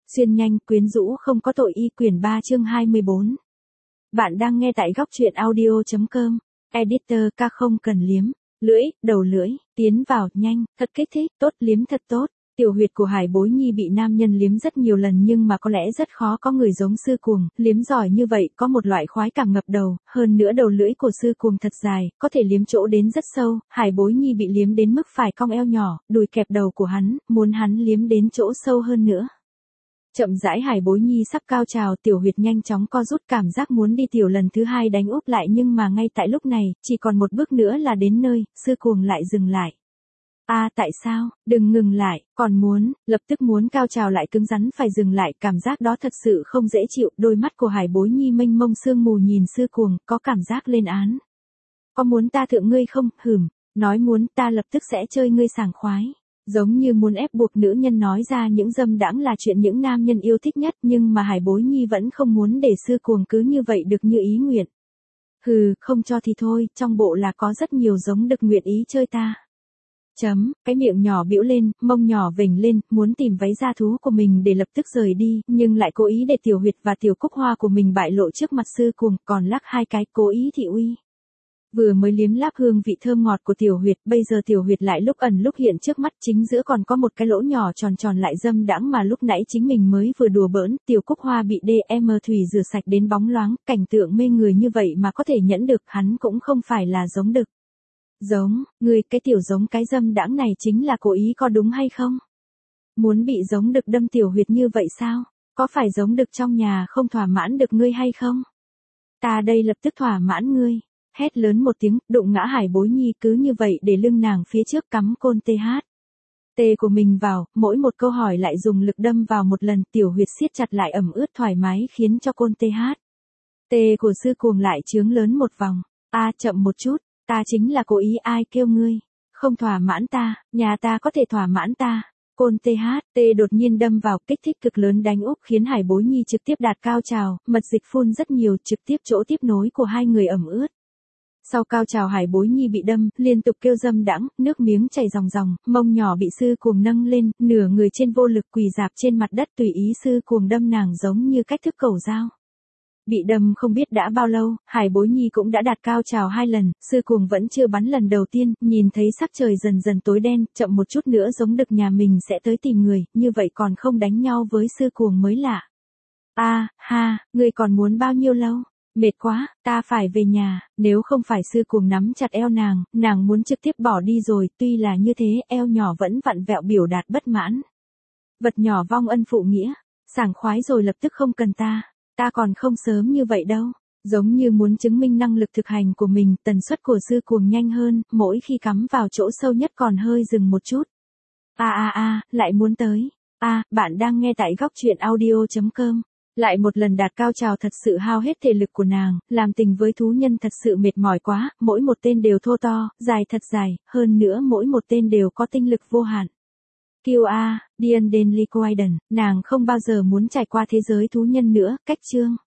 Xuyên nhanh, quyến rũ không có tội y quyển 3 chương 24. Bạn đang nghe tại góc truyện audio.com. Editor ca không cần liếm. Lưỡi, đầu lưỡi, tiến vào, nhanh, thật kích thích, tốt, liếm thật tốt. Tiểu huyệt của Hải Bối Nhi bị nam nhân liếm rất nhiều lần nhưng mà có lẽ rất khó có người giống Sư Cuồng, liếm giỏi như vậy, có một loại khoái cảm ngập đầu, hơn nữa đầu lưỡi của Sư Cuồng thật dài, có thể liếm chỗ đến rất sâu, Hải Bối Nhi bị liếm đến mức phải cong eo nhỏ, đùi kẹp đầu của hắn, muốn hắn liếm đến chỗ sâu hơn nữa. Chậm rãi Hải Bối Nhi sắp cao trào, tiểu huyệt nhanh chóng co rút, cảm giác muốn đi tiểu lần thứ hai đánh úp lại nhưng mà ngay tại lúc này, chỉ còn một bước nữa là đến nơi, Sư Cuồng lại dừng lại. Tại sao, đừng ngừng lại, còn muốn, lập tức muốn cao trào lại cứng rắn phải dừng lại, cảm giác đó thật sự không dễ chịu, đôi mắt của Hải Bối Nhi mênh mông sương mù nhìn Sư Cuồng, có cảm giác lên án. Có muốn ta thượng ngươi không, nói muốn ta lập tức sẽ chơi ngươi sảng khoái. Giống như muốn ép buộc nữ nhân nói ra những dâm đãng là chuyện những nam nhân yêu thích nhất nhưng mà Hải Bối Nhi vẫn không muốn để Sư Cuồng cứ như vậy được như ý nguyện. Không cho thì thôi, trong bộ là có rất nhiều giống được nguyện ý chơi ta. Cái miệng nhỏ bĩu lên, mông nhỏ vểnh lên, muốn tìm váy da thú của mình để lập tức rời đi, nhưng lại cố ý để tiểu huyệt và tiểu cúc hoa của mình bại lộ trước mặt Sư Cuồng, còn lắc hai cái, cố ý thị uy. Vừa mới liếm láp hương vị thơm ngọt của tiểu huyệt, bây giờ tiểu huyệt lại lúc ẩn lúc hiện trước mắt, chính giữa còn có một cái lỗ nhỏ tròn tròn lại dâm đãng mà lúc nãy chính mình mới vừa đùa bỡn, tiểu cúc hoa bị DM thủy rửa sạch đến bóng loáng, cảnh tượng mê người như vậy mà có thể nhẫn được, hắn cũng không phải là giống đực. Người cái tiểu giống cái dâm đãng này chính là cố ý có đúng hay không? Muốn bị giống đực đâm tiểu huyệt như vậy sao? Có phải giống đực trong nhà không thỏa mãn được ngươi hay không? Ta đây lập tức thỏa mãn ngươi. Hét lớn một tiếng, đụng ngã Hải Bối Nhi cứ như vậy để lưng nàng phía trước cắm côn tê của mình vào, mỗi một câu hỏi lại dùng lực đâm vào một lần, tiểu huyệt siết chặt lại ẩm ướt thoải mái khiến cho côn tê của Sư Cuồng lại trướng lớn một vòng. Chậm một chút, ta chính là cố ý, ai kêu ngươi không thỏa mãn ta, nhà ta có thể thỏa mãn ta. Côn tê đột nhiên đâm vào, kích thích cực lớn đánh úp khiến Hải Bối Nhi trực tiếp đạt cao trào, mật dịch phun rất nhiều, trực tiếp chỗ tiếp nối của hai người ẩm ướt. Sau cao trào Hải Bối Nhi bị đâm, liên tục kêu dâm đãng, nước miếng chảy ròng ròng, mông nhỏ bị Sư Cuồng nâng lên, nửa người trên vô lực quỳ rạp trên mặt đất tùy ý Sư Cuồng đâm nàng giống như cách thức cẩu dao. Bị đâm không biết đã bao lâu, Hải Bối Nhi cũng đã đạt cao trào 2 lần, Sư Cuồng vẫn chưa bắn lần đầu tiên, nhìn thấy sắc trời dần dần tối đen, chậm một chút nữa giống đực nhà mình sẽ tới tìm người, như vậy còn không đánh nhau với Sư Cuồng mới lạ. Ngươi còn muốn bao nhiêu lâu? Mệt quá, ta phải về nhà, nếu không phải Sư Cuồng nắm chặt eo nàng muốn trực tiếp bỏ đi rồi, tuy là như thế, eo nhỏ vẫn vặn vẹo biểu đạt bất mãn. Vật nhỏ vong ân phụ nghĩa, sảng khoái rồi lập tức không cần ta còn không sớm như vậy đâu. Giống như muốn chứng minh năng lực thực hành của mình, tần suất của Sư Cuồng nhanh hơn, mỗi khi cắm vào chỗ sâu nhất còn hơi dừng một chút. Lại muốn tới. Bạn đang nghe tại góc truyện audio.com. Lại một lần đạt cao trào thật sự hao hết thể lực của nàng, làm tình với thú nhân thật sự mệt mỏi quá, mỗi một tên đều thô to, dài thật dài, hơn nữa mỗi một tên đều có tinh lực vô hạn. Diane Denley Quaiden, nàng không bao giờ muốn trải qua thế giới thú nhân nữa, cách chương.